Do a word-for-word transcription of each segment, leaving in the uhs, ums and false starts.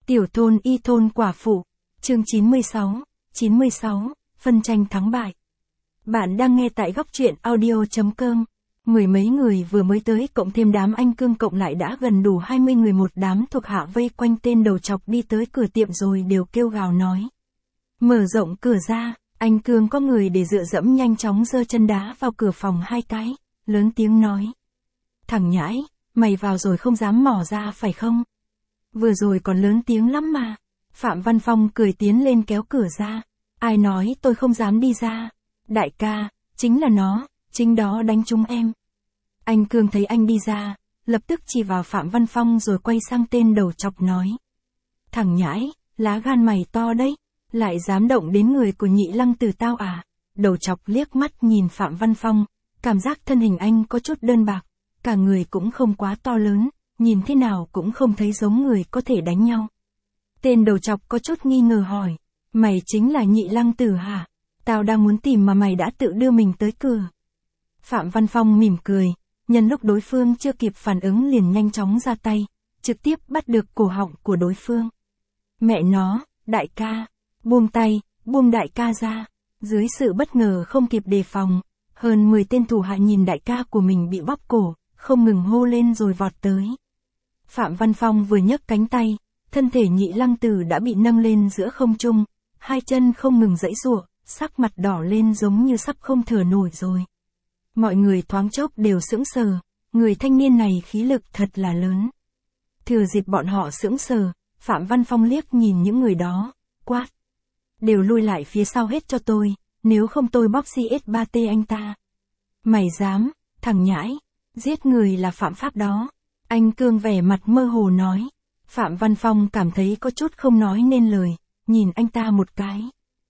Tiểu thôn y thôn quả phụ, chương chín mươi sáu, chín mươi sáu, phân tranh thắng bại. Bạn đang nghe tại góc truyện audio.com. Mười mấy người vừa mới tới cộng thêm đám anh Cương cộng lại đã gần đủ hai mươi người, một đám thuộc hạ vây quanh tên đầu chọc đi tới cửa tiệm rồi đều kêu gào nói. Mở rộng cửa ra, anh Cương có người để dựa dẫm nhanh chóng giơ chân đá vào cửa phòng hai cái, lớn tiếng nói. Thằng nhãi, mày vào rồi không dám mò ra phải không? Vừa rồi còn lớn tiếng lắm mà. Phạm Văn Phong cười tiến lên kéo cửa ra. Ai nói tôi không dám đi ra? Đại ca, chính là nó, chính đó đánh chúng em. Anh Cương thấy anh đi ra, lập tức chỉ vào Phạm Văn Phong rồi quay sang tên đầu chọc nói. Thằng nhãi, lá gan mày to đấy, lại dám động đến người của Nhị Lăng Tử tao à? Đầu chọc liếc mắt nhìn Phạm Văn Phong, cảm giác thân hình anh có chút đơn bạc, cả người cũng không quá to lớn, nhìn thế nào cũng không thấy giống người có thể đánh nhau. Tên đầu chọc có chút nghi ngờ hỏi, mày chính là Nhị Lăng Tử hả? Tao đang muốn tìm mà mày đã tự đưa mình tới cửa. Phạm Văn Phong mỉm cười, nhân lúc đối phương chưa kịp phản ứng liền nhanh chóng ra tay, trực tiếp bắt được cổ họng của đối phương. Mẹ nó, đại ca, buông tay, buông đại ca ra. Dưới sự bất ngờ không kịp đề phòng, hơn mười tên thủ hạ nhìn đại ca của mình bị bóp cổ, không ngừng hô lên rồi vọt tới. Phạm Văn Phong vừa nhấc cánh tay, thân thể Nhị Lăng Tử đã bị nâng lên giữa không trung, hai chân không ngừng giãy giụa, sắc mặt đỏ lên giống như sắp không thở nổi rồi. Mọi người thoáng chốc đều sững sờ, người thanh niên này khí lực thật là lớn. Thừa dịp bọn họ sững sờ, Phạm Văn Phong liếc nhìn những người đó, quát. Đều lui lại phía sau hết cho tôi, nếu không tôi bóp xê ét ba tê anh ta. Mày dám, thằng nhãi, giết người là phạm pháp đó. Anh Cương vẻ mặt mơ hồ nói. Phạm Văn Phong cảm thấy có chút không nói nên lời, nhìn anh ta một cái.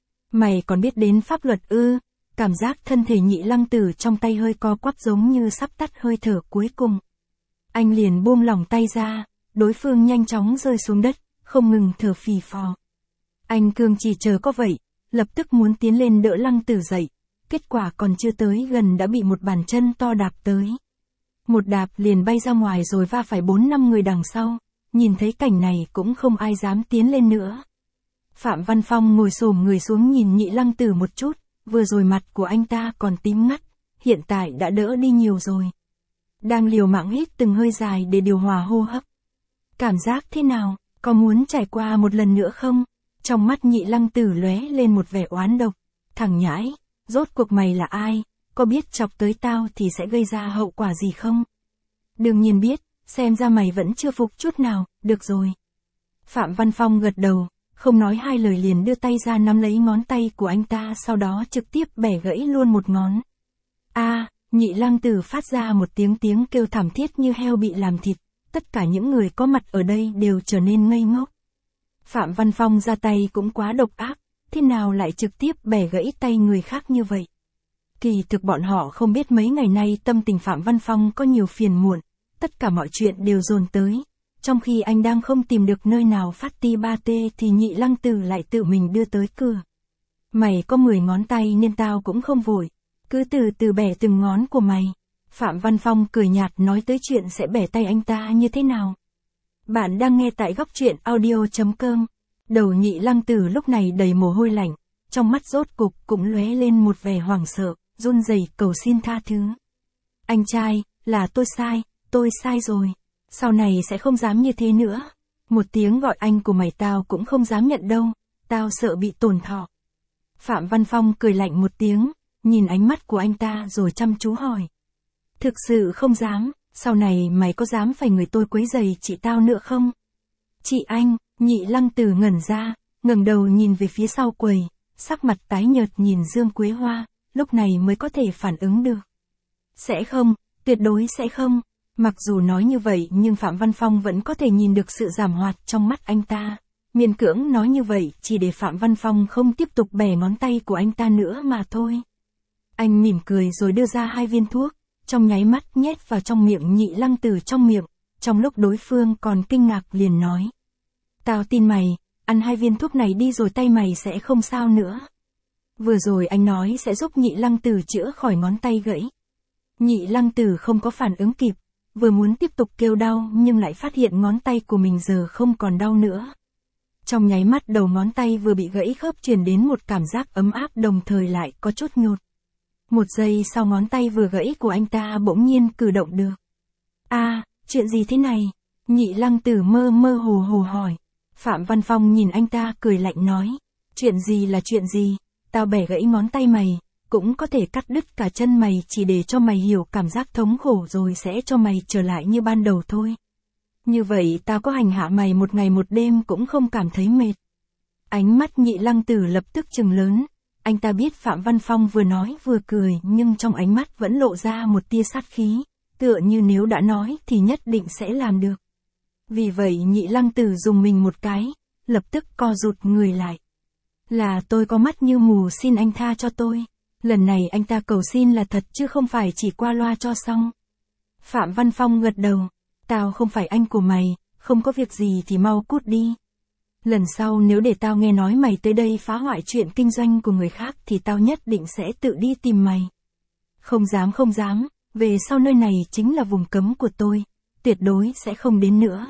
Mày còn biết đến pháp luật ư? Cảm giác thân thể Nhị Lăng Tử trong tay hơi co quắp giống như sắp tắt hơi thở cuối cùng. Anh liền buông lỏng tay ra, đối phương nhanh chóng rơi xuống đất, không ngừng thở phì phò. Anh Cương chỉ chờ có vậy, lập tức muốn tiến lên đỡ Lăng Tử dậy, kết quả còn chưa tới gần đã bị một bàn chân to đạp tới. Một đạp liền bay ra ngoài rồi va phải bốn năm người đằng sau, nhìn thấy cảnh này cũng không ai dám tiến lên nữa. Phạm Văn Phong ngồi xổm người xuống nhìn Nhị Lăng Tử một chút, vừa rồi mặt của anh ta còn tím ngắt, hiện tại đã đỡ đi nhiều rồi. Đang liều mạng hít từng hơi dài để điều hòa hô hấp. Cảm giác thế nào, có muốn trải qua một lần nữa không? Trong mắt Nhị Lăng Tử lóe lên một vẻ oán độc. Thằng nhãi, rốt cuộc mày là ai? Có biết chọc tới tao thì sẽ gây ra hậu quả gì không? Đương nhiên biết, xem ra mày vẫn chưa phục chút nào, được rồi. Phạm Văn Phong gật đầu, không nói hai lời liền đưa tay ra nắm lấy ngón tay của anh ta, sau đó trực tiếp bẻ gãy luôn một ngón. A, à, Nhị Lăng Tử phát ra một tiếng tiếng kêu thảm thiết như heo bị làm thịt, tất cả những người có mặt ở đây đều trở nên ngây ngốc. Phạm Văn Phong ra tay cũng quá độc ác, thế nào lại trực tiếp bẻ gãy tay người khác như vậy? Kỳ thực bọn họ không biết mấy ngày nay tâm tình Phạm Văn Phong có nhiều phiền muộn, tất cả mọi chuyện đều dồn tới. Trong khi anh đang không tìm được nơi nào phát ti ba tê thì Nhị Lăng Tử lại tự mình đưa tới cửa. Mày có mười ngón tay nên tao cũng không vội, cứ từ từ bẻ từng ngón của mày. Phạm Văn Phong cười nhạt nói tới chuyện sẽ bẻ tay anh ta như thế nào. Bạn đang nghe tại góc truyện audio.com. Đầu Nhị Lăng Tử lúc này đầy mồ hôi lạnh, trong mắt rốt cục cũng lóe lên một vẻ hoảng sợ, run rẩy cầu xin tha thứ. Anh trai, là tôi sai, tôi sai rồi. Sau này sẽ không dám như thế nữa. Một tiếng gọi anh của mày tao cũng không dám nhận đâu, tao sợ bị tổn thọ. Phạm Văn Phong cười lạnh một tiếng, nhìn ánh mắt của anh ta rồi chăm chú hỏi. Thực sự không dám, sau này mày có dám phải người tôi quấy rầy chị tao nữa không? Chị anh, Nhị Lăng Tử ngẩn ra, ngẩng đầu nhìn về phía sau quầy, sắc mặt tái nhợt nhìn Dương Quế Hoa, lúc này mới có thể phản ứng được. Sẽ không, tuyệt đối sẽ không. Mặc dù nói như vậy nhưng Phạm Văn Phong vẫn có thể nhìn được sự giảm hoạt trong mắt anh ta. Miễn cưỡng nói như vậy chỉ để Phạm Văn Phong không tiếp tục bẻ ngón tay của anh ta nữa mà thôi. Anh mỉm cười rồi đưa ra hai viên thuốc, trong nháy mắt nhét vào trong miệng Nhị Lăng Tử trong miệng, trong lúc đối phương còn kinh ngạc liền nói. Tao tin mày, ăn hai viên thuốc này đi rồi tay mày sẽ không sao nữa. Vừa rồi anh nói sẽ giúp Nhị Lăng Tử chữa khỏi ngón tay gãy. Nhị Lăng Tử không có phản ứng kịp, vừa muốn tiếp tục kêu đau nhưng lại phát hiện ngón tay của mình giờ không còn đau nữa. Trong nháy mắt đầu ngón tay vừa bị gãy khớp truyền đến một cảm giác ấm áp đồng thời lại có chút nhột. Một giây sau ngón tay vừa gãy của anh ta bỗng nhiên cử động được. A, à, chuyện gì thế này? Nhị Lăng Tử mơ mơ hồ hồ hỏi. Phạm Văn Phong nhìn anh ta cười lạnh nói. Chuyện gì là chuyện gì? Tao bẻ gãy ngón tay mày, cũng có thể cắt đứt cả chân mày chỉ để cho mày hiểu cảm giác thống khổ rồi sẽ cho mày trở lại như ban đầu thôi. Như vậy tao có hành hạ mày một ngày một đêm cũng không cảm thấy mệt. Ánh mắt Nhị Lăng Tử lập tức trừng lớn. Anh ta biết Phạm Văn Phong vừa nói vừa cười nhưng trong ánh mắt vẫn lộ ra một tia sát khí, tựa như nếu đã nói thì nhất định sẽ làm được. Vì vậy Nhị Lăng Tử dùng mình một cái, lập tức co rụt người lại. Là tôi có mắt như mù, xin anh tha cho tôi. Lần này anh ta cầu xin là thật chứ không phải chỉ qua loa cho xong. Phạm Văn Phong gật đầu. Tao không phải anh của mày, không có việc gì thì mau cút đi. Lần sau nếu để tao nghe nói mày tới đây phá hoại chuyện kinh doanh của người khác thì tao nhất định sẽ tự đi tìm mày. Không dám không dám, về sau nơi này chính là vùng cấm của tôi, tuyệt đối sẽ không đến nữa.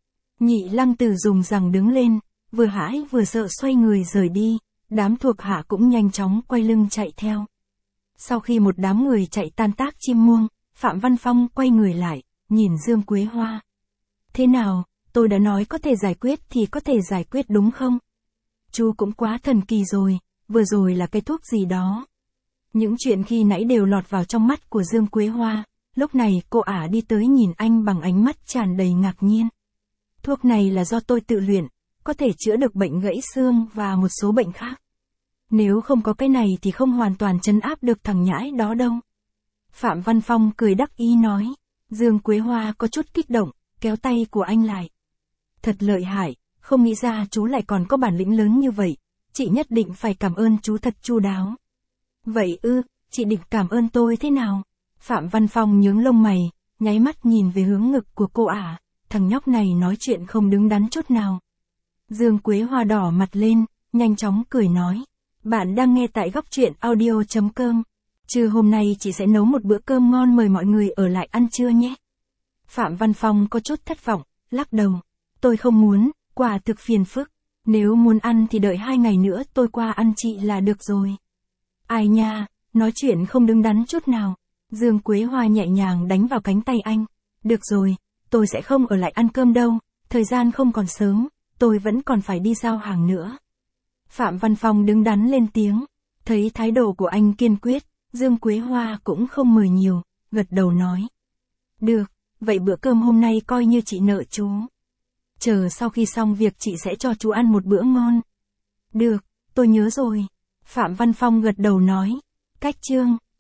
Nhị Lăng Tử dùng rằng đứng lên, vừa hãi vừa sợ xoay người rời đi, đám thuộc hạ cũng nhanh chóng quay lưng chạy theo. Sau khi một đám người chạy tan tác chim muông, Phạm Văn Phong quay người lại, nhìn Dương Quế Hoa. Thế nào, tôi đã nói có thể giải quyết thì có thể giải quyết đúng không? Chú cũng quá thần kỳ rồi, vừa rồi là cái thuốc gì đó. Những chuyện khi nãy đều lọt vào trong mắt của Dương Quế Hoa, lúc này cô ả đi tới nhìn anh bằng ánh mắt tràn đầy ngạc nhiên. Thuốc này là do tôi tự luyện, có thể chữa được bệnh gãy xương và một số bệnh khác. Nếu không có cái này thì không hoàn toàn trấn áp được thằng nhãi đó đâu. Phạm Văn Phong cười đắc ý nói. Dương Quế Hoa có chút kích động, kéo tay của anh lại. Thật lợi hại, không nghĩ ra chú lại còn có bản lĩnh lớn như vậy, chị nhất định phải cảm ơn chú thật chu đáo. Vậy ư, chị định cảm ơn tôi thế nào? Phạm Văn Phong nhướng lông mày, nháy mắt nhìn về hướng ngực của cô ả, thằng nhóc này nói chuyện không đứng đắn chút nào. Dương Quế Hoa đỏ mặt lên, nhanh chóng cười nói. Bạn đang nghe tại góc truyện audio chấm com. Trưa hôm nay chị sẽ nấu một bữa cơm ngon mời mọi người ở lại ăn trưa nhé. Phạm Văn Phong có chút thất vọng, lắc đầu. Tôi không muốn, quả thực phiền phức. Nếu muốn ăn thì đợi hai ngày nữa tôi qua ăn chị là được rồi. Ai nha, nói chuyện không đứng đắn chút nào. Dương Quế Hoa nhẹ nhàng đánh vào cánh tay anh. Được rồi, tôi sẽ không ở lại ăn cơm đâu, thời gian không còn sớm, tôi vẫn còn phải đi giao hàng nữa. Phạm Văn Phong đứng đắn lên tiếng. Thấy thái độ của anh kiên quyết, Dương Quế Hoa cũng không mời nhiều, gật đầu nói. Được, vậy bữa cơm hôm nay coi như chị nợ chú. Chờ sau khi xong việc chị sẽ cho chú ăn một bữa ngon. Được, tôi nhớ rồi. Phạm Văn Phong gật đầu nói. Cách chương.